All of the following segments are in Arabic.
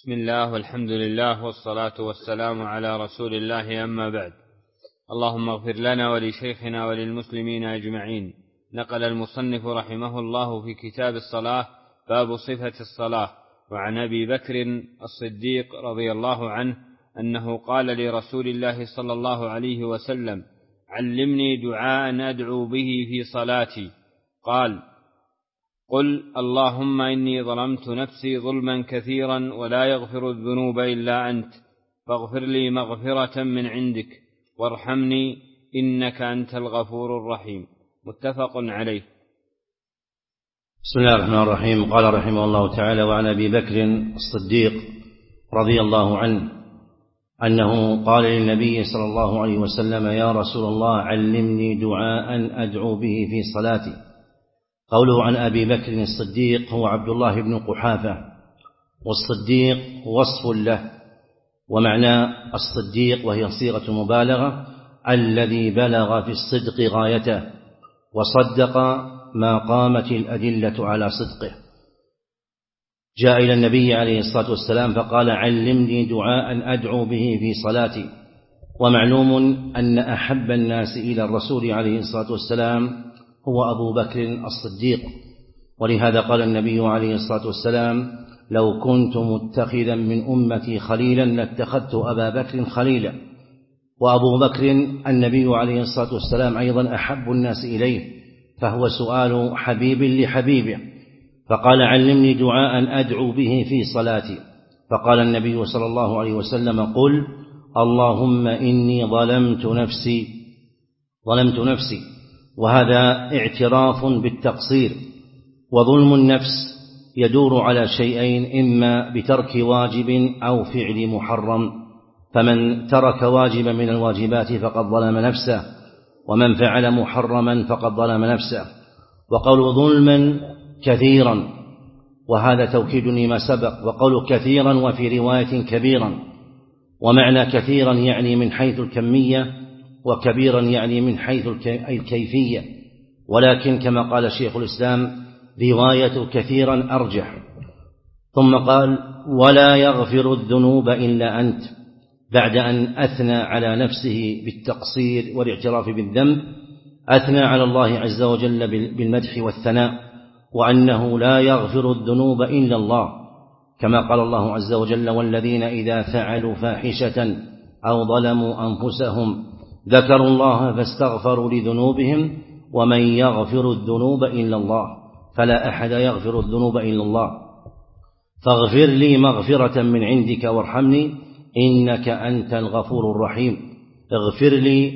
بسم الله والحمد لله والصلاة والسلام على رسول الله، أما بعد. اللهم اغفر لنا ولشيخنا وللمسلمين أجمعين. نقل المصنف رحمه الله في كتاب الصلاة باب صفة الصلاة، وعن أبي بكر الصديق رضي الله عنه أنه قال لرسول الله صلى الله عليه وسلم: علمني دعاء أدعو به في صلاتي. قال: قل اللهم إني ظلمت نفسي ظلما كثيرا ولا يغفر الذنوب إلا أنت، فاغفر لي مغفرة من عندك وارحمني إنك أنت الغفور الرحيم. متفق عليه. بسم الله الرحمن الرحيم. قال رحمه الله تعالى: وعن أبي بكر الصديق رضي الله عنه أنه قال للنبي صلى الله عليه وسلم: يا رسول الله، علمني دعاء أدعو به في صلاتي. قوله عن أبي بكر الصديق هو عبد الله بن قحافة، والصديق وصف له، ومعنى الصديق وهي صيغة مبالغة الذي بلغ في الصدق غايته وصدق ما قامت الأدلة على صدقه. جاء إلى النبي عليه الصلاة والسلام فقال: علمني دعاء أدعو به في صلاتي. ومعلوم أن أحب الناس إلى الرسول عليه الصلاة والسلام هو أبو بكر الصديق، ولهذا قال النبي عليه الصلاة والسلام: لو كنت متخذا من أمتي خليلا لاتخذت أبا بكر خليلا. وأبو بكر النبي عليه الصلاة والسلام أيضا أحب الناس إليه، فهو سؤال حبيب لحبيبه، فقال: علمني دعاء أدعو به في صلاتي. فقال النبي صلى الله عليه وسلم: قل اللهم إني ظلمت نفسي. وهذا اعتراف بالتقصير، وظلم النفس يدور على شيئين: إما بترك واجب أو فعل محرم، فمن ترك واجبا من الواجبات فقد ظلم نفسه، ومن فعل محرما فقد ظلم نفسه. وقول ظلما كثيرا، وهذا توكيد لما سبق، وقول كثيرا وفي رواية كبيرا، ومعنى كثيرا يعني من حيث الكمية، وكبيرا يعني من حيث الكيفية، ولكن كما قال شيخ الإسلام: رواية كثيرا أرجح. ثم قال: ولا يغفر الذنوب إلا أنت، بعد أن أثنى على نفسه بالتقصير والاعتراف بالذنب، أثنى على الله عز وجل بالمدح والثناء، وأنه لا يغفر الذنوب إلا الله، كما قال الله عز وجل: والذين إذا فعلوا فاحشة أو ظلموا أنفسهم ذكروا الله فاستغفروا لذنوبهم ومن يغفر الذنوب إلا الله، فلا أحد يغفر الذنوب إلا الله، فاغفر لي مغفرة من عندك وارحمني إنك أنت الغفور الرحيم. اغفر لي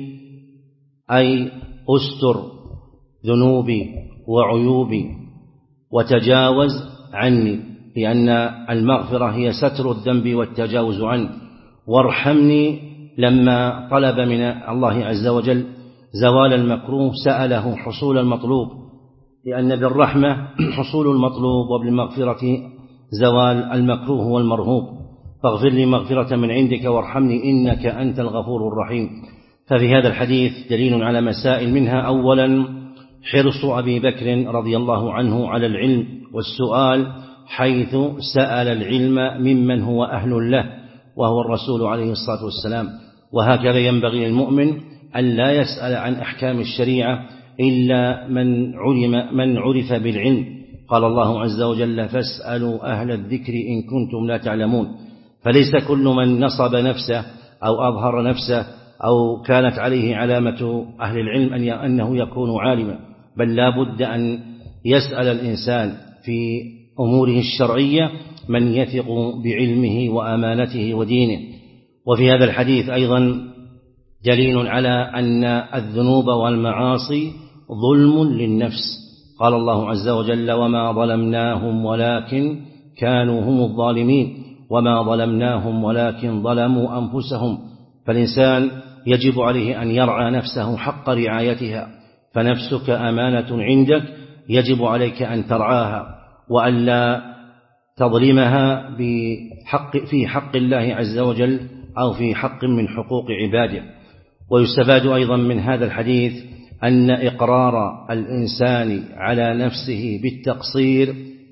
أي أستر ذنوبي وعيوبي وتجاوز عني، لأن المغفرة هي ستر الذنب والتجاوز عنه. وارحمني، لما طلب من الله عز وجل زوال المكروه سأله حصول المطلوب، لأن بالرحمة حصول المطلوب، وبالمغفرة زوال المكروه والمرهوب. فاغفر لي مغفرة من عندك وارحمني إنك أنت الغفور الرحيم. ففي هذا الحديث دليل على مسائل، منها أولا حرص أبي بكر رضي الله عنه على العلم والسؤال، حيث سأل العلم ممن هو أهل له وهو الرسول عليه الصلاة والسلام. وهكذا ينبغي للمؤمن أن لا يسأل عن أحكام الشريعة إلا من عرف بالعلم. قال الله عز وجل: فاسألوا أهل الذكر إن كنتم لا تعلمون. فليس كل من نصب نفسه أو أظهر نفسه أو كانت عليه علامة أهل العلم أنه يكون عالما، بل لا بد أن يسأل الإنسان في أموره الشرعية من يثق بعلمه وأمانته ودينه. وفي هذا الحديث أيضا دليل على أن الذنوب والمعاصي ظلم للنفس. قال الله عز وجل: وما ظلمناهم ولكن كانوا هم الظالمين، وما ظلمناهم ولكن ظلموا أنفسهم. فالإنسان يجب عليه أن يرعى نفسه حق رعايتها، فنفسك أمانة عندك يجب عليك أن ترعاها، وألا تظلمها في حق الله عز وجل أو في حق من حقوق عباده. ويستفاد أيضا من هذا الحديث أن إقرار الإنسان على نفسه بالتقصير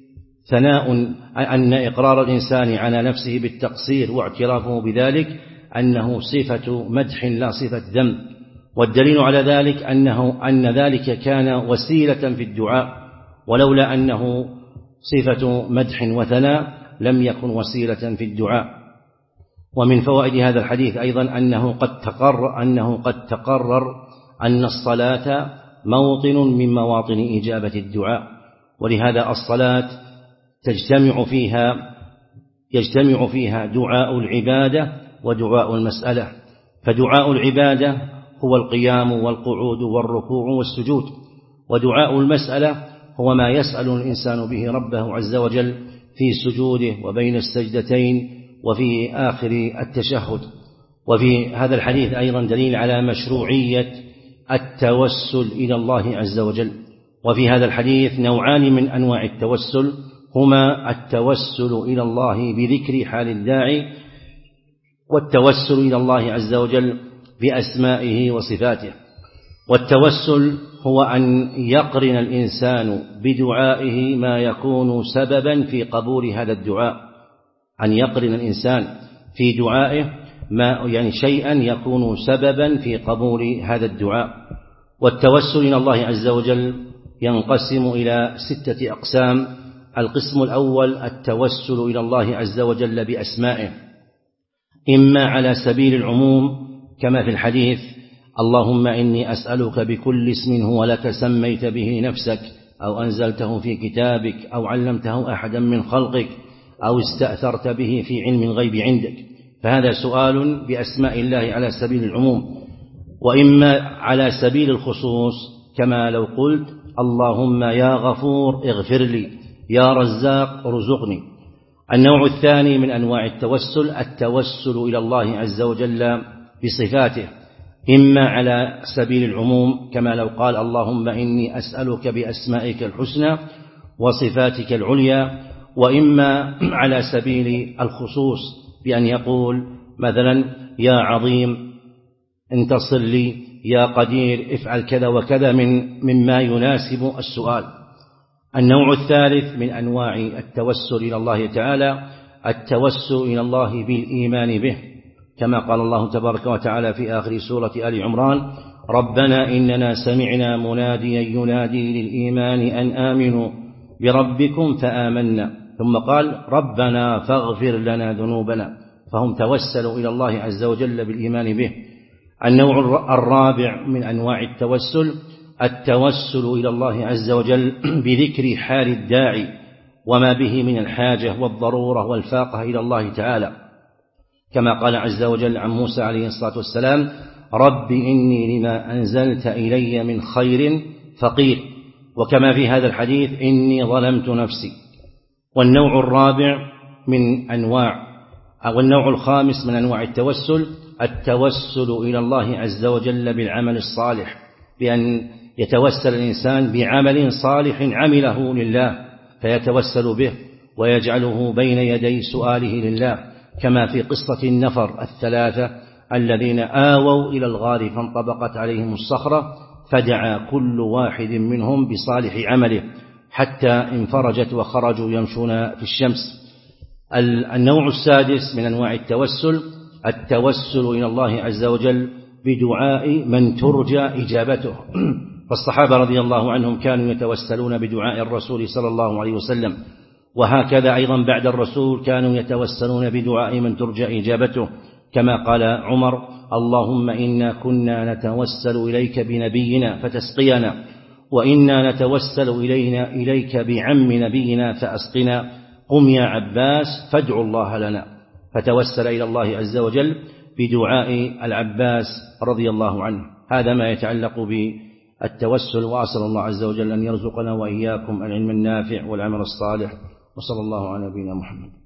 ثناء أن إقرار الإنسان على نفسه بالتقصير واعترافه بذلك أنه صفة مدح لا صفة ذم، والدليل على ذلك أن ذلك كان وسيلة في الدعاء، ولولا أنه صفة مدح وثناء لم يكن وسيلة في الدعاء. ومن فوائد هذا الحديث أيضا أنه قد تقرر أن الصلاة موطن من مواطن إجابة الدعاء، ولهذا الصلاة يجتمع فيها دعاء العبادة ودعاء المسألة. فدعاء العبادة هو القيام والقعود والركوع والسجود، ودعاء المسألة هو ما يسأل الإنسان به ربه عز وجل في سجوده وبين السجدتين وفي آخر التشهد. وفي هذا الحديث أيضا دليل على مشروعية التوسل إلى الله عز وجل. وفي هذا الحديث نوعان من أنواع التوسل، هما التوسل إلى الله بذكر حال الداعي، والتوسل إلى الله عز وجل بأسمائه وصفاته. والتوسل هو أن يقرن الإنسان بدعائه ما يكون سببا في قبول هذا الدعاء، أن يقرن الإنسان في دعائه شيئا يكون سببا في قبول هذا الدعاء. والتوسل إلى الله عز وجل ينقسم إلى 6 أقسام. القسم الأول التوسل إلى الله عز وجل بأسمائه، إما على سبيل العموم كما في الحديث: اللهم إني أسألك بكل اسم هو لك سميت به نفسك أو أنزلته في كتابك أو علمته أحدا من خلقك أو استأثرت به في علم الغيب عندك. فهذا سؤال بأسماء الله على سبيل العموم. وإما على سبيل الخصوص كما لو قلت: اللهم يا غفور اغفر لي، يا رزاق ارزقني. النوع الثاني من أنواع التوسل إلى الله عز وجل بصفاته، إما على سبيل العموم كما لو قال: اللهم إني أسألك بأسمائك الحسنى وصفاتك العليا، وإما على سبيل الخصوص بأن يقول مثلا: يا عظيم انتصر لي، يا قدير افعل كذا وكذا مما يناسب السؤال. النوع الثالث من أنواع التوسل إلى الله تعالى التوسل إلى الله بالإيمان به، كما قال الله تبارك وتعالى في آخر سورة آل عمران: ربنا إننا سمعنا مناديا ينادي للإيمان أن آمنوا بربكم فآمنا، ثم قال: ربنا فاغفر لنا ذنوبنا. فهم توسلوا إلى الله عز وجل بالإيمان به. النوع الرابع من أنواع التوسل إلى الله عز وجل بذكر حال الداعي وما به من الحاجة والضرورة والفاقة إلى الله تعالى، كما قال عز وجل عن موسى عليه الصلاة والسلام: رب إني لما أنزلت إلي من خير فقير، وكما في هذا الحديث: إني ظلمت نفسي. والنوع الخامس من أنواع التوسل إلى الله عز وجل بالعمل الصالح، بأن يتوسل الإنسان بعمل صالح عمله لله فيتوسل به ويجعله بين يدي سؤاله لله، كما في قصة النفر 3 الذين آووا إلى الغار فانطبقت عليهم الصخرة فدعا كل واحد منهم بصالح عمله حتى انفرجت وخرجوا يمشون في الشمس. النوع السادس من أنواع التوسل إلى الله عز وجل بدعاء من ترجى إجابته. فالصحابة رضي الله عنهم كانوا يتوسلون بدعاء الرسول صلى الله عليه وسلم، وهكذا أيضا بعد الرسول كانوا يتوسلون بدعاء من ترجى إجابته، كما قال عمر: اللهم إنا كنا نتوسل إليك بنبينا فتسقينا، وإنا نتوسل إليك بعم نبينا فأسقنا، قم يا عباس فادعوا الله لنا. فتوسل إلى الله عز وجل بدعاء العباس رضي الله عنه. هذا ما يتعلق بالتوسل، وأسأل الله عز وجل أن يرزقنا وإياكم العلم النافع والعمل الصالح، وصلى الله على نبينا محمد.